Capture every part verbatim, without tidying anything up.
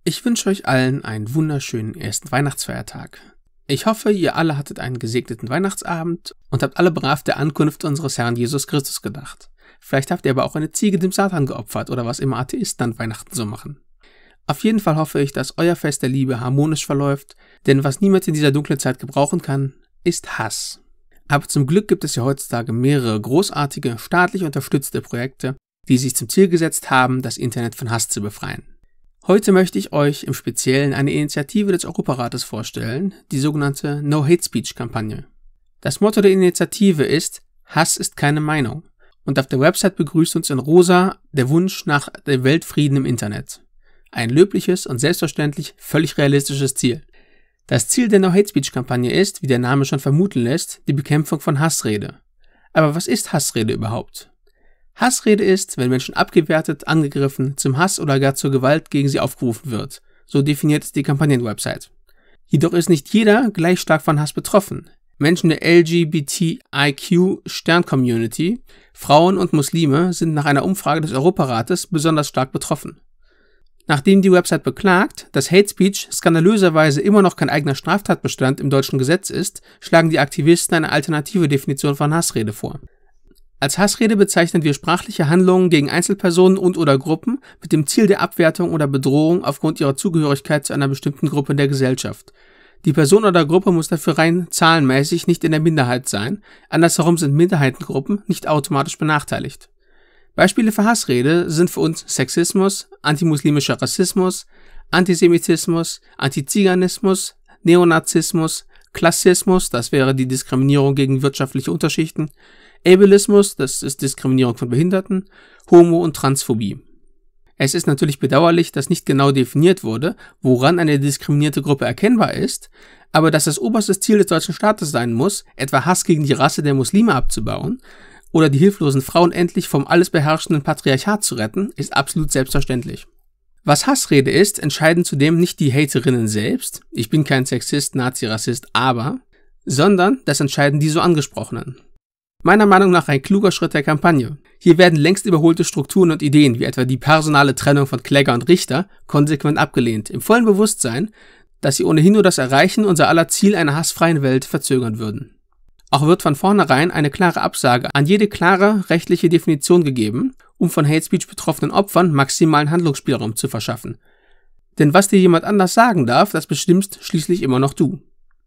Ich wünsche euch allen einen wunderschönen ersten Weihnachtsfeiertag. Ich hoffe, ihr alle hattet einen gesegneten Weihnachtsabend und habt alle brav der Ankunft unseres Herrn Jesus Christus gedacht. Vielleicht habt ihr aber auch eine Ziege dem Satan geopfert oder was immer Atheisten an Weihnachten so machen. Auf jeden Fall hoffe ich, dass euer Fest der Liebe harmonisch verläuft, denn was niemand in dieser dunklen Zeit gebrauchen kann, ist Hass. Aber zum Glück gibt es ja heutzutage mehrere großartige, staatlich unterstützte Projekte, die sich zum Ziel gesetzt haben, das Internet von Hass zu befreien. Heute möchte ich euch im Speziellen eine Initiative des Europarates vorstellen, die sogenannte No-Hate-Speech-Kampagne. Das Motto der Initiative ist: Hass ist keine Meinung. Und auf der Website begrüßt uns in rosa der Wunsch nach dem Weltfrieden im Internet. Ein löbliches und selbstverständlich völlig realistisches Ziel. Das Ziel der No-Hate-Speech-Kampagne ist, wie der Name schon vermuten lässt, die Bekämpfung von Hassrede. Aber was ist Hassrede überhaupt? Hassrede ist, wenn Menschen abgewertet, angegriffen, zum Hass oder gar zur Gewalt gegen sie aufgerufen wird. So definiert es die Kampagnenwebsite. Jedoch ist nicht jeder gleich stark von Hass betroffen. Menschen der L G B T I Q-Stern-Community, Frauen und Muslime sind nach einer Umfrage des Europarates besonders stark betroffen. Nachdem die Website beklagt, dass Hate Speech skandalöserweise immer noch kein eigener Straftatbestand im deutschen Gesetz ist, schlagen die Aktivisten eine alternative Definition von Hassrede vor. Als Hassrede bezeichnen wir sprachliche Handlungen gegen Einzelpersonen und/oder Gruppen mit dem Ziel der Abwertung oder Bedrohung aufgrund ihrer Zugehörigkeit zu einer bestimmten Gruppe der Gesellschaft. Die Person oder Gruppe muss dafür rein zahlenmäßig nicht in der Minderheit sein, andersherum sind Minderheitengruppen nicht automatisch benachteiligt. Beispiele für Hassrede sind für uns Sexismus, antimuslimischer Rassismus, Antisemitismus, Antiziganismus, Neonazismus, Klassismus, das wäre die Diskriminierung gegen wirtschaftliche Unterschichten, Ableismus, das ist Diskriminierung von Behinderten, Homo- und Transphobie. Es ist natürlich bedauerlich, dass nicht genau definiert wurde, woran eine diskriminierte Gruppe erkennbar ist, aber dass das oberstes Ziel des deutschen Staates sein muss, etwa Hass gegen die Rasse der Muslime abzubauen oder die hilflosen Frauen endlich vom alles beherrschenden Patriarchat zu retten, ist absolut selbstverständlich. Was Hassrede ist, entscheiden zudem nicht die Haterinnen selbst, ich bin kein Sexist, Nazi, Rassist, aber, sondern das entscheiden die so Angesprochenen. Meiner Meinung nach ein kluger Schritt der Kampagne. Hier werden längst überholte Strukturen und Ideen, wie etwa die personale Trennung von Kläger und Richter, konsequent abgelehnt, im vollen Bewusstsein, dass sie ohnehin nur das Erreichen unser aller Ziel einer hassfreien Welt verzögern würden. Auch wird von vornherein eine klare Absage an jede klare rechtliche Definition gegeben, um von Hate Speech betroffenen Opfern maximalen Handlungsspielraum zu verschaffen. Denn was dir jemand anders sagen darf, das bestimmst schließlich immer noch du.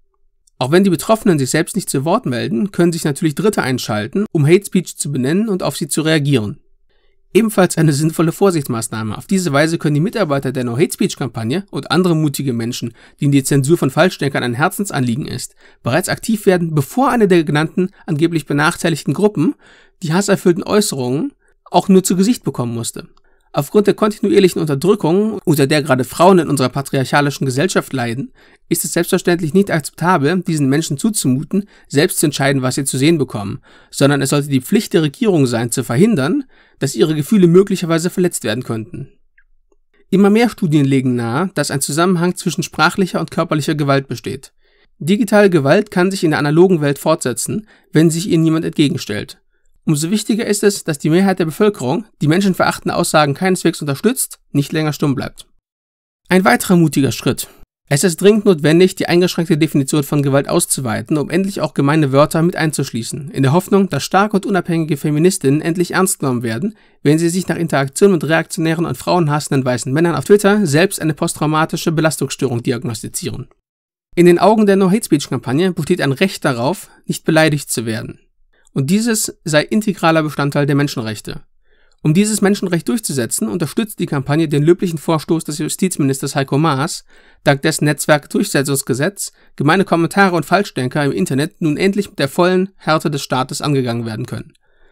Auch wenn die Betroffenen sich selbst nicht zu Wort melden, können sich natürlich Dritte einschalten, um Hate Speech zu benennen und auf sie zu reagieren. Ebenfalls eine sinnvolle Vorsichtsmaßnahme. Auf diese Weise können die Mitarbeiter der No-Hate-Speech-Kampagne und andere mutige Menschen, denen die Zensur von Falschdenkern ein Herzensanliegen ist, bereits aktiv werden, bevor eine der genannten angeblich benachteiligten Gruppen die hasserfüllten Äußerungen auch nur zu Gesicht bekommen musste. Aufgrund der kontinuierlichen Unterdrückung, unter der gerade Frauen in unserer patriarchalischen Gesellschaft leiden, ist es selbstverständlich nicht akzeptabel, diesen Menschen zuzumuten, selbst zu entscheiden, was sie zu sehen bekommen, sondern es sollte die Pflicht der Regierung sein, zu verhindern, dass ihre Gefühle möglicherweise verletzt werden könnten. Immer mehr Studien legen nahe, dass ein Zusammenhang zwischen sprachlicher und körperlicher Gewalt besteht. Digitale Gewalt kann sich in der analogen Welt fortsetzen, wenn sich ihr niemand entgegenstellt. Umso wichtiger ist es, dass die Mehrheit der Bevölkerung, die menschenverachtende Aussagen keineswegs unterstützt, nicht länger stumm bleibt. Ein weiterer mutiger Schritt. Es ist dringend notwendig, die eingeschränkte Definition von Gewalt auszuweiten, um endlich auch gemeine Wörter mit einzuschließen, in der Hoffnung, dass starke und unabhängige Feministinnen endlich ernst genommen werden, wenn sie sich nach Interaktion mit reaktionären und frauenhassenden weißen Männern auf Twitter selbst eine posttraumatische Belastungsstörung diagnostizieren. In den Augen der No-Hate-Speech-Kampagne besteht ein Recht darauf, nicht beleidigt zu werden. Und dieses sei integraler Bestandteil der Menschenrechte. Um dieses Menschenrecht durchzusetzen, unterstützt die Kampagne den löblichen Vorstoß des Justizministers Heiko Maas, dank dessen Netzwerkdurchsetzungsgesetz gemeine Kommentare und Falschdenker im Internet nun endlich mit der vollen Härte des Staates angegangen werden können.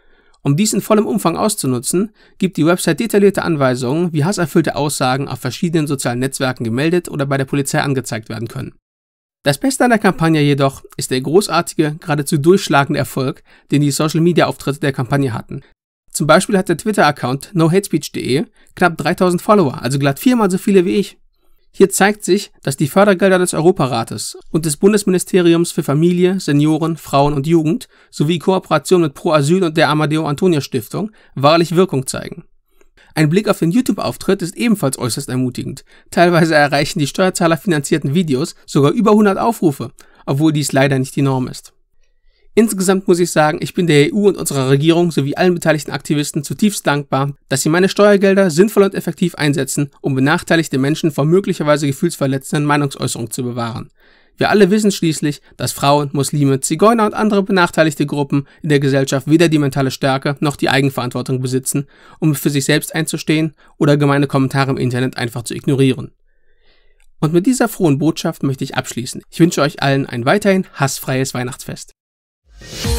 Um dies in vollem Umfang auszunutzen, gibt die Website detaillierte Anweisungen, wie hasserfüllte Aussagen auf verschiedenen sozialen Netzwerken gemeldet oder bei der Polizei angezeigt werden können. Das Beste an der Kampagne jedoch ist der großartige, geradezu durchschlagende Erfolg, den die Social-Media-Auftritte der Kampagne hatten. Zum Beispiel hat der Twitter-Account no hate speech punkt de knapp dreitausend Follower, also glatt viermal so viele wie ich. Hier zeigt sich, dass die Fördergelder des Europarates und des Bundesministeriums für Familie, Senioren, Frauen und Jugend sowie Kooperation mit Pro Asyl und der Amadeo Antonia Stiftung wahrlich Wirkung zeigen. Ein Blick auf den YouTube-Auftritt ist ebenfalls äußerst ermutigend. Teilweise erreichen die steuerzahlerfinanzierten Videos sogar über hundert Aufrufe, obwohl dies leider nicht die Norm ist. Insgesamt muss ich sagen, ich bin der E U und unserer Regierung sowie allen beteiligten Aktivisten zutiefst dankbar, dass sie meine Steuergelder sinnvoll und effektiv einsetzen, um benachteiligte Menschen vor möglicherweise gefühlsverletzenden Meinungsäußerungen zu bewahren. Wir alle wissen schließlich, dass Frauen, Muslime, Zigeuner und andere benachteiligte Gruppen in der Gesellschaft weder die mentale Stärke noch die Eigenverantwortung besitzen, um für sich selbst einzustehen oder gemeine Kommentare im Internet einfach zu ignorieren. Und mit dieser frohen Botschaft möchte ich abschließen. Ich wünsche euch allen ein weiterhin hassfreies Weihnachtsfest.